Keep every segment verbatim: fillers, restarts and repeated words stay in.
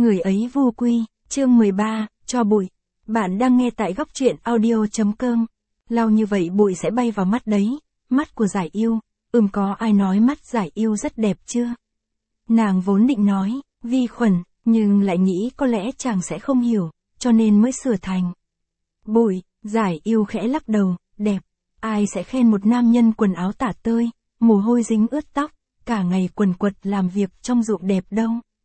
Người ấy vô quy, chương mười ba, cho bụi. Bạn đang nghe tại góc truyện audio chấm com. Lau như vậy bụi sẽ bay vào mắt đấy, mắt của Giải Yêu. Ừm, có ai nói mắt Giải Yêu rất đẹp chưa? Nàng vốn định nói, vi khuẩn, nhưng lại nghĩ có lẽ chàng sẽ không hiểu, cho nên mới sửa thành. Bụi. Giải Yêu khẽ lắc đầu, đẹp. Ai sẽ khen một nam nhân quần áo tả tơi, mồ hôi dính ướt tóc, cả ngày quần quật làm việc trong ruộng đẹp đâu.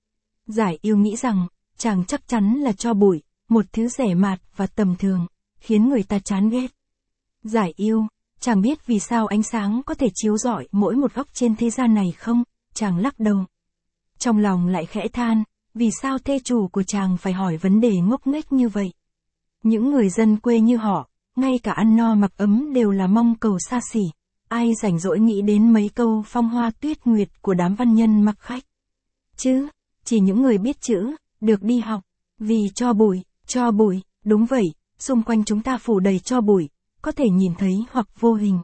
Giải Yêu nghĩ rằng, chàng chắc chắn là cho bụi, một thứ rẻ mạt và tầm thường, khiến người ta chán ghét. Giải Yêu, chàng biết vì sao ánh sáng có thể chiếu rọi mỗi một góc trên thế gian này không? Chàng lắc đầu. Trong lòng lại khẽ than, vì sao thê chủ của chàng phải hỏi vấn đề ngốc nghếch như vậy? Những người dân quê như họ, ngay cả ăn no mặc ấm đều là mong cầu xa xỉ, ai rảnh rỗi nghĩ đến mấy câu phong hoa tuyết nguyệt của đám văn nhân mặc khách. Chứ, chỉ những người biết chữ, được đi học, vì cho bụi, cho bụi, đúng vậy, xung quanh chúng ta phủ đầy cho bụi, có thể nhìn thấy hoặc vô hình.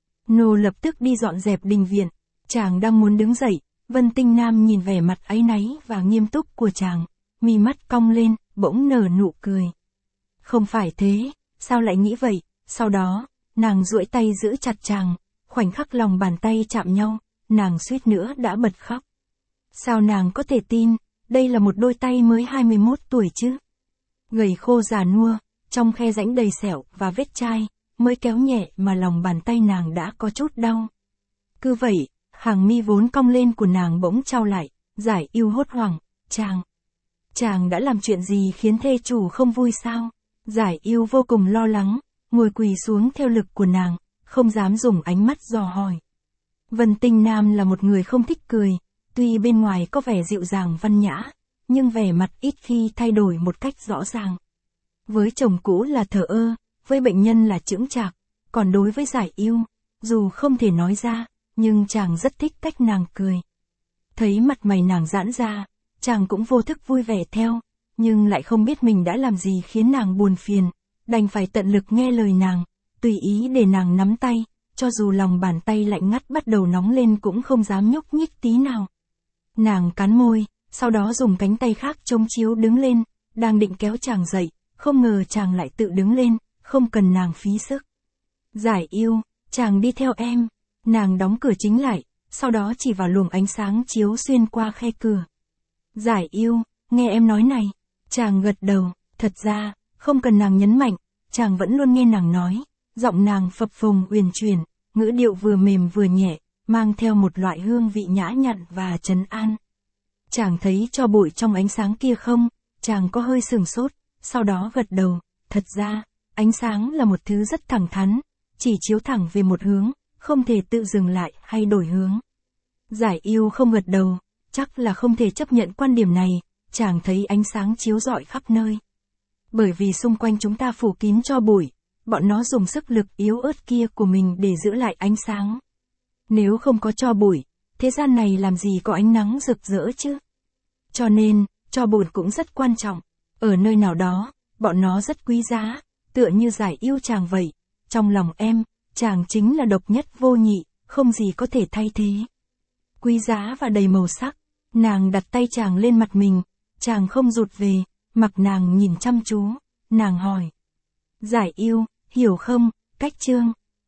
Nô lập tức đi dọn dẹp đình viện, chàng đang muốn đứng dậy, Vân Tinh Nam nhìn vẻ mặt áy náy và nghiêm túc của chàng, mi mắt cong lên, bỗng nở nụ cười. Không phải thế, sao lại nghĩ vậy? Sau đó, nàng duỗi tay giữ chặt chàng, khoảnh khắc lòng bàn tay chạm nhau, nàng suýt nữa đã bật khóc. Sao nàng có thể tin, đây là một đôi tay mới hai mươi mốt tuổi chứ? Gầy khô già nua, trong khe rãnh đầy sẹo và vết chai, mới kéo nhẹ mà lòng bàn tay nàng đã có chút đau. Cứ vậy, hàng mi vốn cong lên của nàng bỗng trao lại, Giải Yêu hốt hoảng, chàng. Chàng đã làm chuyện gì khiến thê chủ không vui sao? Giải Yêu vô cùng lo lắng, ngồi quỳ xuống theo lực của nàng, không dám dùng ánh mắt dò hỏi. Vân Tinh Nam là một người không thích cười, tuy bên ngoài có vẻ dịu dàng văn nhã, nhưng vẻ mặt ít khi thay đổi một cách rõ ràng. Với chồng cũ là thờ ơ, với bệnh nhân là chững chạc, còn đối với Giải Yêu, dù không thể nói ra, nhưng chàng rất thích cách nàng cười. Thấy mặt mày nàng giãn ra, chàng cũng vô thức vui vẻ theo, nhưng lại không biết mình đã làm gì khiến nàng buồn phiền, đành phải tận lực nghe lời nàng, tùy ý để nàng nắm tay, cho dù lòng bàn tay lạnh ngắt bắt đầu nóng lên cũng không dám nhúc nhích tí nào. Nàng cắn môi, sau đó dùng cánh tay khác chống chiếu đứng lên, đang định kéo chàng dậy, không ngờ chàng lại tự đứng lên, không cần nàng phí sức. Giải Yêu, chàng đi theo em. Nàng đóng cửa chính lại, sau đó chỉ vào luồng ánh sáng chiếu xuyên qua khe cửa. Giải Yêu, nghe em nói này. Chàng gật đầu, thật ra, không cần nàng nhấn mạnh, chàng vẫn luôn nghe nàng nói, giọng nàng phập phồng uyển chuyển, ngữ điệu vừa mềm vừa nhẹ, mang theo một loại hương vị nhã nhặn và trấn an. Chàng thấy cho bụi trong ánh sáng kia không? Chàng có hơi sửng sốt, sau đó gật đầu, thật ra, ánh sáng là một thứ rất thẳng thắn, chỉ chiếu thẳng về một hướng, không thể tự dừng lại hay đổi hướng. Giải Yêu không gật đầu, chắc là không thể chấp nhận quan điểm này, chàng thấy ánh sáng chiếu rọi khắp nơi. Bởi vì xung quanh chúng ta phủ kín cho bụi, bọn nó dùng sức lực yếu ớt kia của mình để giữ lại ánh sáng. Nếu không có cho bụi, thế gian này làm gì có ánh nắng rực rỡ chứ? Cho nên, cho bụi cũng rất quan trọng. Ở nơi nào đó, bọn nó rất quý giá, tựa như Giải Yêu chàng vậy. Trong lòng em, chàng chính là độc nhất vô nhị, không gì có thể thay thế. Quý giá và đầy màu sắc, nàng đặt tay chàng lên mặt mình, chàng không rụt về, mặc nàng nhìn chăm chú, nàng hỏi. Giải Yêu, hiểu không, cách chương,